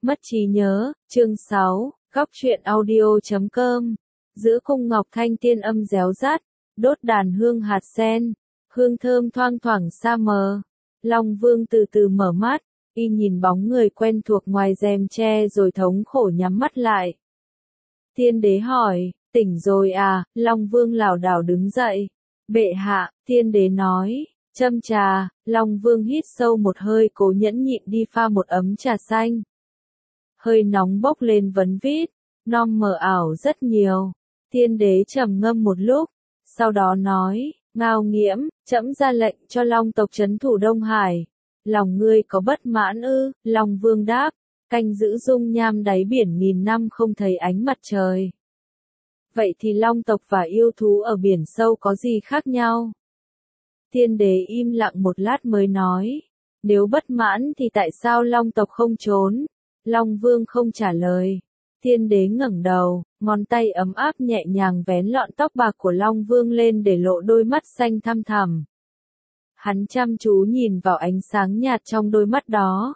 Mất trí nhớ, chương 6, góc truyện audio.com. Giữa cung ngọc thanh tiên âm réo rát, đốt đàn hương hạt sen, hương thơm thoang thoảng xa mờ. Long Vương từ từ mở mắt, y nhìn bóng người quen thuộc ngoài rèm tre rồi thống khổ nhắm mắt lại. Tiên đế hỏi, tỉnh rồi à? Long Vương lảo đảo đứng dậy. Bệ hạ, tiên đế nói, châm trà. Long Vương hít sâu một hơi cố nhẫn nhịn đi pha một ấm trà xanh. Hơi nóng bốc lên vấn vít, non mờ ảo rất nhiều. Tiên đế trầm ngâm một lúc, sau đó nói, Ngao Nghiễm, trẫm ra lệnh cho Long tộc trấn thủ Đông Hải. Lòng ngươi có bất mãn ư? Long Vương đáp, canh giữ dung nham đáy biển nghìn năm không thấy ánh mặt trời. Vậy thì Long tộc và yêu thú ở biển sâu có gì khác nhau? Tiên đế im lặng một lát mới nói, nếu bất mãn thì tại sao Long tộc không trốn? Long Vương không trả lời. Tiên đế ngẩng đầu, ngón tay ấm áp nhẹ nhàng vén lọn tóc bạc của Long Vương lên để lộ đôi mắt xanh thăm thẳm. Hắn chăm chú nhìn vào ánh sáng nhạt trong đôi mắt đó.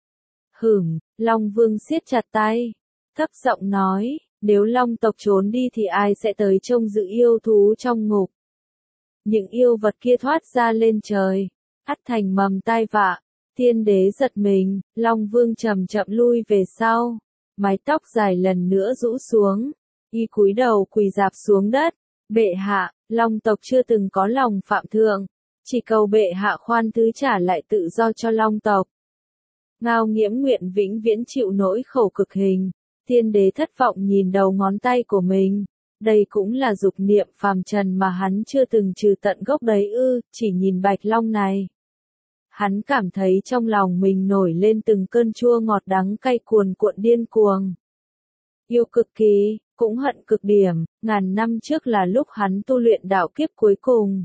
Long Vương siết chặt tay, thấp giọng nói, nếu Long tộc trốn đi thì ai sẽ tới trông giữ yêu thú trong ngục? Những yêu vật kia thoát ra lên trời, ắt thành mầm tai vạ. Tiên đế giật mình, Long Vương chậm chậm lui về sau, mái tóc dài lần nữa rũ xuống, y cúi đầu quỳ rạp xuống đất. Bệ hạ, Long tộc chưa từng có lòng phạm thượng, chỉ cầu bệ hạ khoan thứ trả lại tự do cho Long tộc. Ngao Nghiễm nguyện vĩnh viễn chịu nỗi khổ cực hình. Tiên đế thất vọng nhìn đầu ngón tay của mình. Đây cũng là dục niệm phàm trần mà hắn chưa từng trừ tận gốc đấy ư? Chỉ nhìn Bạch Long này, hắn cảm thấy trong lòng mình nổi lên từng cơn chua ngọt đắng cay cuồn cuộn điên cuồng. Yêu cực kỳ, cũng hận cực điểm. Ngàn năm trước là lúc hắn tu luyện đạo kiếp cuối cùng.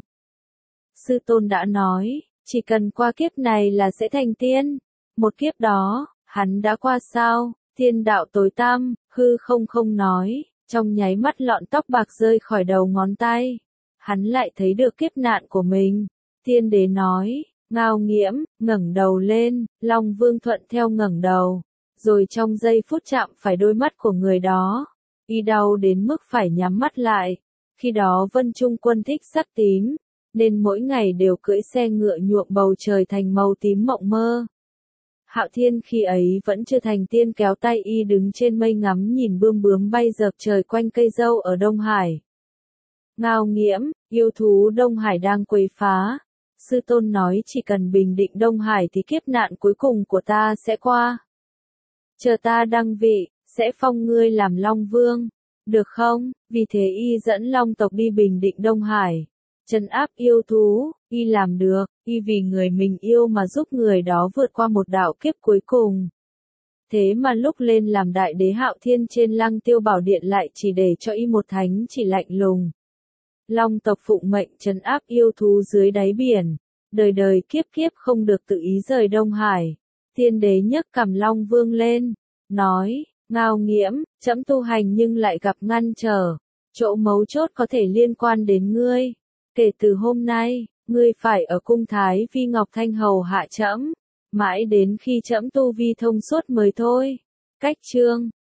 Sư tôn đã nói, chỉ cần qua kiếp này là sẽ thành tiên. Một kiếp đó, hắn đã qua sao? Thiên đạo tối tăm, hư không không nói, trong nháy mắt lọn tóc bạc rơi khỏi đầu ngón tay. Hắn lại thấy được kiếp nạn của mình. Tiên đế nói, Ngao Nghiễm, ngẩng đầu lên. Long Vương thuận theo ngẩng đầu, rồi trong giây phút chạm phải đôi mắt của người đó, y đau đến mức phải nhắm mắt lại. Khi đó Vân Trung Quân thích sắc tím, nên mỗi ngày đều cưỡi xe ngựa nhuộm bầu trời thành màu tím mộng mơ. Hạo Thiên khi ấy vẫn chưa thành tiên kéo tay y đứng trên mây ngắm nhìn bươm bướm bay dợp trời quanh cây dâu ở Đông Hải. Ngao Nghiễm, yêu thú Đông Hải đang quấy phá. Sư tôn nói chỉ cần bình định Đông Hải thì kiếp nạn cuối cùng của ta sẽ qua. Chờ ta đăng vị, sẽ phong ngươi làm Long Vương. Được không? Vì thế y dẫn Long tộc đi bình định Đông Hải, trấn áp yêu thú. Y làm được, y vì người mình yêu mà giúp người đó vượt qua một đạo kiếp cuối cùng. Thế mà lúc lên làm đại đế Hạo Thiên trên Lăng Tiêu Bảo Điện lại chỉ để cho y một thánh chỉ lạnh lùng. Long tộc phụng mệnh trấn áp yêu thú dưới đáy biển, đời đời kiếp kiếp không được tự ý rời Đông Hải. Tiên đế nhấc cằm Long Vương lên, nói, Ngao Nghiễm, trẫm tu hành nhưng lại gặp ngăn trở, chỗ mấu chốt có thể liên quan đến ngươi. Kể từ hôm nay, ngươi phải ở cung Thái Vi Ngọc Thanh hầu hạ trẫm, mãi đến khi trẫm tu vi thông suốt mới thôi. Cách chương